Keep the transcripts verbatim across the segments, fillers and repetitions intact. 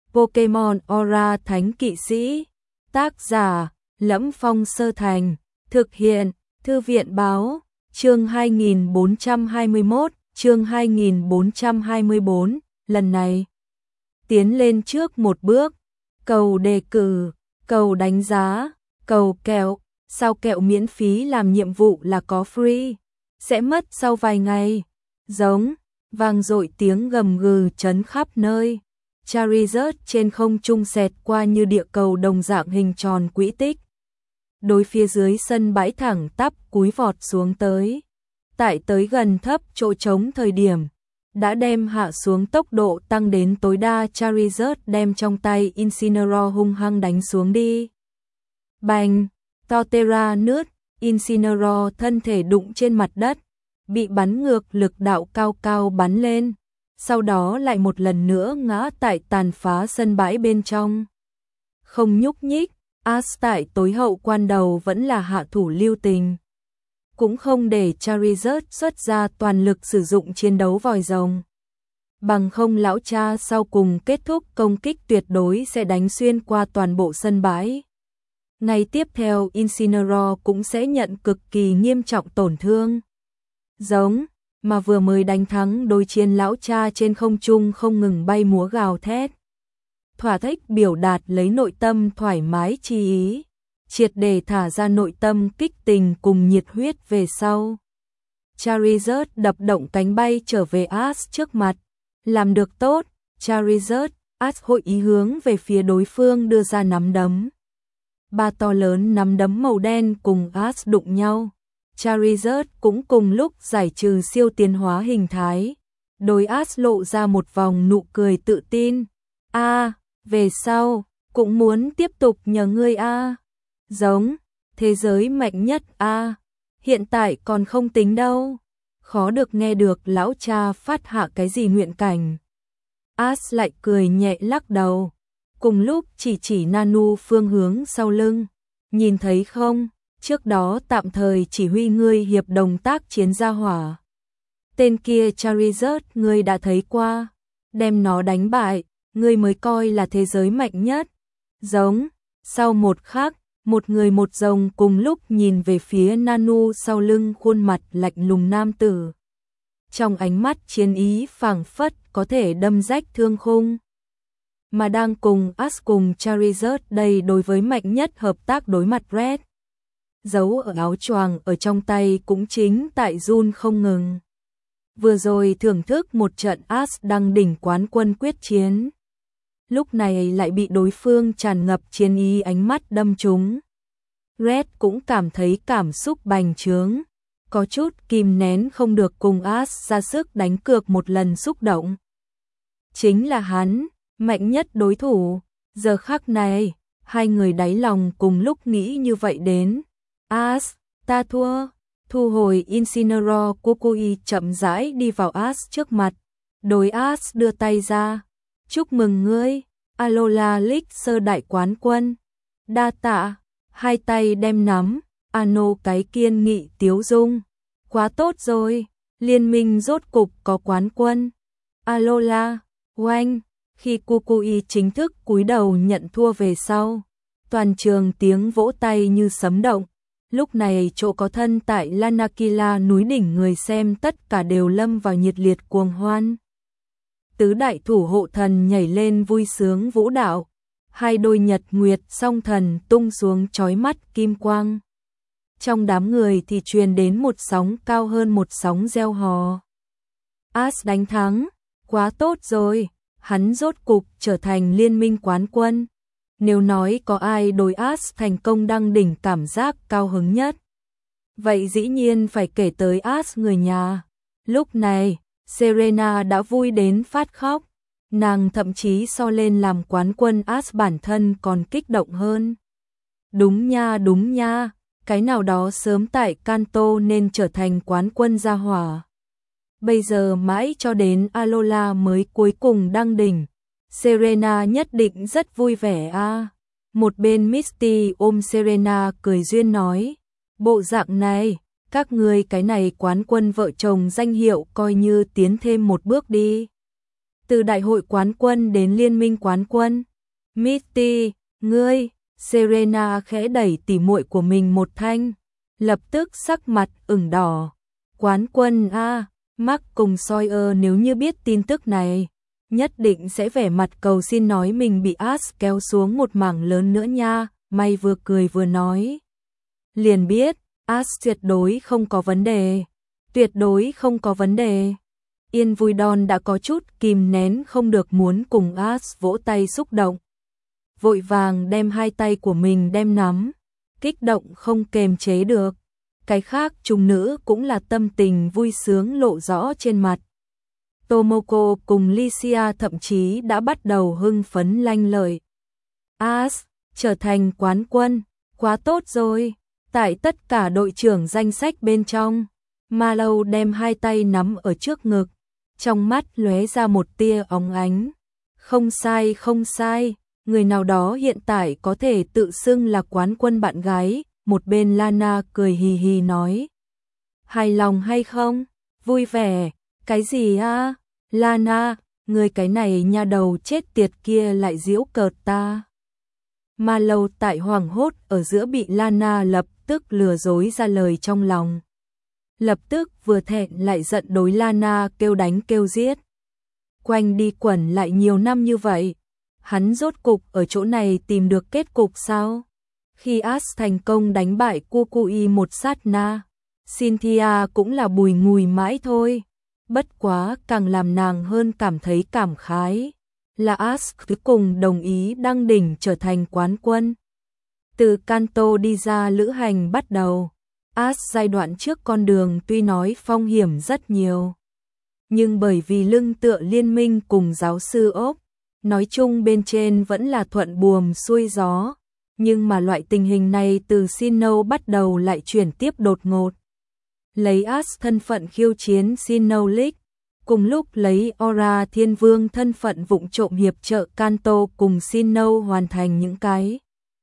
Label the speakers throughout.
Speaker 1: Pokemon Aura Thánh Kỵ Sĩ. Tác giả Lẫm Phong Sơ Thành. Thực hiện Thư viện Báo. Chương hai nghìn bốn trăm hai mươi mốt, chương hai nghìn bốn trăm hai mươi bốn, lần này tiến lên trước một bước, cầu đề cử, cầu đánh giá, cầu kẹo, sao kẹo miễn phí làm nhiệm vụ là có free, sẽ mất sau vài ngày. Giống, vang dội tiếng gầm gừ chấn khắp nơi. Charizard trên không trung xẹt qua như địa cầu đồng dạng hình tròn quỹ tích. Đối phía dưới sân bãi thẳng tắp cúi vọt xuống tới. Tại tới gần thấp chỗ trống thời điểm, đã đem hạ xuống tốc độ tăng đến tối đa. Charizard đem trong tay Incineroar hung hăng đánh xuống đi. Bành, Torterra nứt, Incineroar thân thể đụng trên mặt đất, bị bắn ngược lực đạo cao cao bắn lên, sau đó lại một lần nữa ngã tại tàn phá sân bãi bên trong. Không nhúc nhích, Ash tại tối hậu quan đầu vẫn là hạ thủ lưu tình. Cũng không để Charizard xuất ra toàn lực sử dụng chiến đấu vòi rồng. Bằng không lão cha sau cùng kết thúc công kích tuyệt đối sẽ đánh xuyên qua toàn bộ sân bãi. Ngày tiếp theo Incineroar cũng sẽ nhận cực kỳ nghiêm trọng tổn thương. Giống, mà vừa mới đánh thắng đối chiến lão cha trên không trung không ngừng bay múa gào thét. Thỏa thích biểu đạt lấy nội tâm thoải mái chi ý, triệt để thả ra nội tâm kích tình cùng nhiệt huyết về sau. Charizard đập động cánh bay trở về Ash trước mặt. Làm được tốt, Charizard, Ash hội ý hướng về phía đối phương đưa ra nắm đấm. Ba to lớn nắm đấm màu đen cùng Ash đụng nhau. Charizard cũng cùng lúc giải trừ siêu tiến hóa hình thái. Đôi Ash lộ ra một vòng nụ cười tự tin. A, à, về sau, cũng muốn tiếp tục nhờ ngươi a. À. Giống, thế giới mạnh nhất a. À. Hiện tại còn không tính đâu. Khó được nghe được lão cha phát hạ cái gì nguyện cảnh. Ash lại cười nhẹ lắc đầu. Cùng lúc chỉ chỉ Nanu phương hướng sau lưng. Nhìn thấy không, trước đó tạm thời chỉ huy ngươi hiệp đồng tác chiến gia hỏa. Tên kia Charizard ngươi đã thấy qua. Đem nó đánh bại, ngươi mới coi là thế giới mạnh nhất. Giống, sau một khắc, một người một rồng cùng lúc nhìn về phía Nanu sau lưng khuôn mặt lạnh lùng nam tử. Trong ánh mắt chiến ý phảng phất có thể đâm rách thương khung. Mà đang cùng Ash cùng Charizard đây đối với mạnh nhất hợp tác đối mặt Red. Giấu ở áo choàng ở trong tay cũng chính tại run không ngừng. Vừa rồi thưởng thức một trận Ash đăng đỉnh quán quân quyết chiến. Lúc này lại bị đối phương tràn ngập chiến ý ánh mắt đâm trúng. Red cũng cảm thấy cảm xúc bành trướng, có chút kìm nén không được cùng Ash ra sức đánh cược một lần xúc động. Chính là hắn, mạnh nhất đối thủ, giờ khắc này, hai người đáy lòng cùng lúc nghĩ như vậy đến. Ash, ta thua, thu hồi Incineroar. Kukui chậm rãi đi vào Ash trước mặt, đối Ash đưa tay ra. Chúc mừng ngươi, Alola League sơ đại quán quân. Đa tạ, hai tay đem nắm, Ano cái kiên nghị tiếu dung. Quá tốt rồi, liên minh rốt cục có quán quân. Alola, oanh, khi Kukui chính thức cúi đầu nhận thua về sau. Toàn trường tiếng vỗ tay như sấm động. Lúc này chỗ có thân tại Lanakila núi đỉnh người xem tất cả đều lâm vào nhiệt liệt cuồng hoan. Tứ đại thủ hộ thần nhảy lên vui sướng vũ đạo. Hai đôi nhật nguyệt song thần tung xuống chói mắt kim quang. Trong đám người thì truyền đến một sóng cao hơn một sóng reo hò. Ash đánh thắng, quá tốt rồi, hắn rốt cục trở thành liên minh quán quân. Nếu nói có ai đối Ash thành công đăng đỉnh cảm giác cao hứng nhất, vậy dĩ nhiên phải kể tới Ash người nhà. Lúc này, Serena đã vui đến phát khóc. Nàng thậm chí so lên làm quán quân Ash bản thân còn kích động hơn. Đúng nha đúng nha, cái nào đó sớm tại Kanto nên trở thành quán quân gia hỏa. Bây giờ mãi cho đến Alola mới cuối cùng đăng đỉnh. Serena nhất định rất vui vẻ a. À. Một bên Misty ôm Serena cười duyên nói. Bộ dạng này, các ngươi cái này quán quân vợ chồng danh hiệu coi như tiến thêm một bước đi. Từ đại hội quán quân đến liên minh quán quân. Mitty, ngươi, Serena khẽ đẩy tỉ muội của mình một thanh, lập tức sắc mặt ửng đỏ. Quán quân a, Mark cùng Sawyer nếu như biết tin tức này, nhất định sẽ vẻ mặt cầu xin nói mình bị Ash kéo xuống một mảng lớn nữa nha. May vừa cười vừa nói. Liền biết, Ash tuyệt đối không có vấn đề. Tuyệt đối không có vấn đề. Yên Vui Đon đã có chút kìm nén không được muốn cùng Ash vỗ tay xúc động. Vội vàng đem hai tay của mình đem nắm, kích động không kềm chế được. Cái khác trùng nữ cũng là tâm tình vui sướng lộ rõ trên mặt. Tomoko cùng Lycia thậm chí đã bắt đầu hưng phấn lanh lợi. Ash trở thành quán quân, quá tốt rồi. Tại tất cả đội trưởng danh sách bên trong, Marlowe đem hai tay nắm ở trước ngực, trong mắt lóe ra một tia óng ánh. Không sai, không sai, người nào đó hiện tại có thể tự xưng là quán quân bạn gái. Một bên Lana cười hì hì nói. Hài lòng hay không? Vui vẻ. Cái gì a? Lana, người cái này nha đầu chết tiệt kia lại giễu cợt ta. Marlowe tại hoảng hốt ở giữa bị Lana lập tức lừa dối ra lời trong lòng. Lập tức vừa thẹn lại giận đối Lana kêu đánh kêu giết. Quanh đi quẩn lại nhiều năm như vậy, hắn rốt cục ở chỗ này tìm được kết cục sao? Khi Ash thành công đánh bại Kukui một sát na, Cynthia cũng là bùi ngùi mãi thôi. Bất quá càng làm nàng hơn cảm thấy cảm khái, là Ash cuối cùng đồng ý đăng đỉnh trở thành quán quân. Từ Kanto đi ra lữ hành bắt đầu, Ash giai đoạn trước con đường tuy nói phong hiểm rất nhiều, nhưng bởi vì lưng tựa liên minh cùng giáo sư ốc, nói chung bên trên vẫn là thuận buồm xuôi gió. Nhưng mà loại tình hình này từ Sinnoh bắt đầu lại chuyển tiếp đột ngột. Lấy Ash thân phận khiêu chiến Sinnoh League, cùng lúc lấy Aura Thiên Vương thân phận vụng trộm hiệp trợ Kanto cùng Sinnoh hoàn thành những cái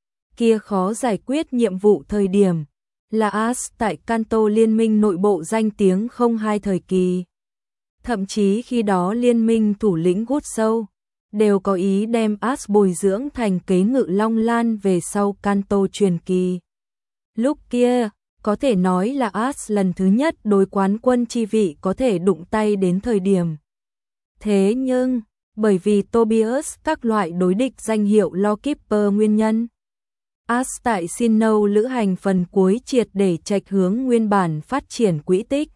Speaker 1: kia khó giải quyết nhiệm vụ thời điểm, là Ash tại Kanto liên minh nội bộ danh tiếng không hai thời kỳ. Thậm chí khi đó liên minh thủ lĩnh Gút Sâu đều có ý đem Ash bồi dưỡng thành kế ngự Long Lan về sau Kanto truyền kỳ. Lúc kia, có thể nói là Ash lần thứ nhất đối quán quân chi vị có thể đụng tay đến thời điểm. Thế nhưng, bởi vì Tobias các loại đối địch danh hiệu Lawkeeper nguyên nhân, Ash tại Sinnoh lữ hành phần cuối triệt để chệch hướng nguyên bản phát triển quỹ tích.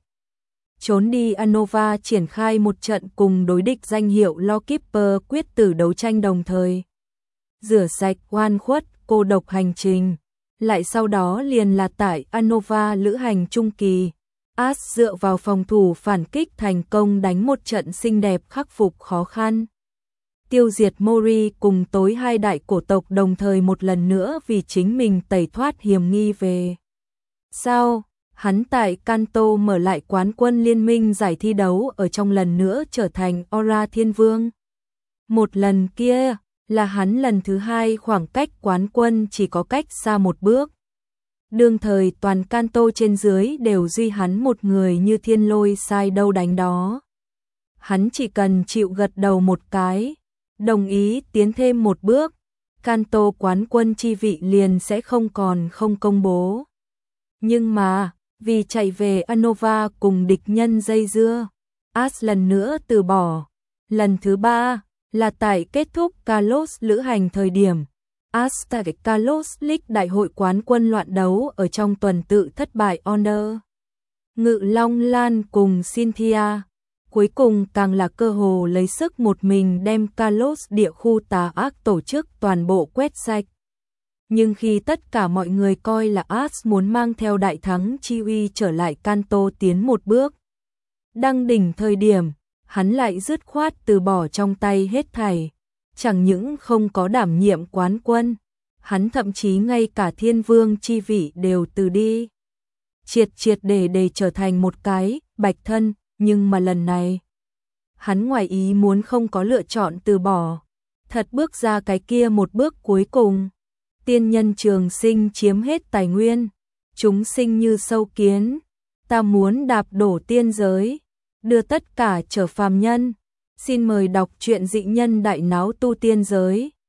Speaker 1: Trốn đi Unova triển khai một trận cùng đối địch danh hiệu Lawkeeper quyết tử đấu tranh đồng thời. Rửa sạch oan khuất, cô độc hành trình. Lại sau đó liền là tại Unova lữ hành trung kỳ. Ash dựa vào phòng thủ phản kích thành công đánh một trận xinh đẹp khắc phục khó khăn. Tiêu diệt Mori cùng tối hai đại cổ tộc đồng thời một lần nữa vì chính mình tẩy thoát hiểm nghi về. Sau, hắn tại Kanto mở lại quán quân liên minh giải thi đấu ở trong lần nữa trở thành Aura Thiên Vương. Một lần kia là hắn lần thứ hai khoảng cách quán quân chỉ có cách xa một bước. Đương thời toàn Kanto trên dưới đều duy hắn một người như thiên lôi sai đâu đánh đó. Hắn chỉ cần chịu gật đầu một cái, đồng ý tiến thêm một bước, Kanto quán quân chi vị liền sẽ không còn không công bố. Nhưng mà, vì chạy về Unova cùng địch nhân dây dưa, Ash lần nữa từ bỏ. Lần thứ ba là tại kết thúc Kalos lữ hành thời điểm, Ash tại Kalos League đại hội quán quân loạn đấu ở trong tuần tự thất bại Honor. Ngự Long Lan cùng Cynthia, cuối cùng càng là cơ hồ lấy sức một mình đem Kalos địa khu tà ác tổ chức toàn bộ quét sạch. Nhưng khi tất cả mọi người coi là Ash muốn mang theo đại thắng chi uy trở lại Kanto tiến một bước, đăng đỉnh thời điểm, hắn lại dứt khoát từ bỏ trong tay hết thảy. Chẳng những không có đảm nhiệm quán quân, hắn thậm chí ngay cả thiên vương chi vị đều từ đi. Triệt triệt để để trở thành một cái bạch thân, nhưng mà lần này, hắn ngoài ý muốn không có lựa chọn từ bỏ. Thật bước ra cái kia một bước cuối cùng. Tiên nhân trường sinh chiếm hết tài nguyên, chúng sinh như sâu kiến, ta muốn đạp đổ tiên giới, đưa tất cả trở phàm nhân, Xin mời đọc truyện Dị nhân đại náo tu tiên giới.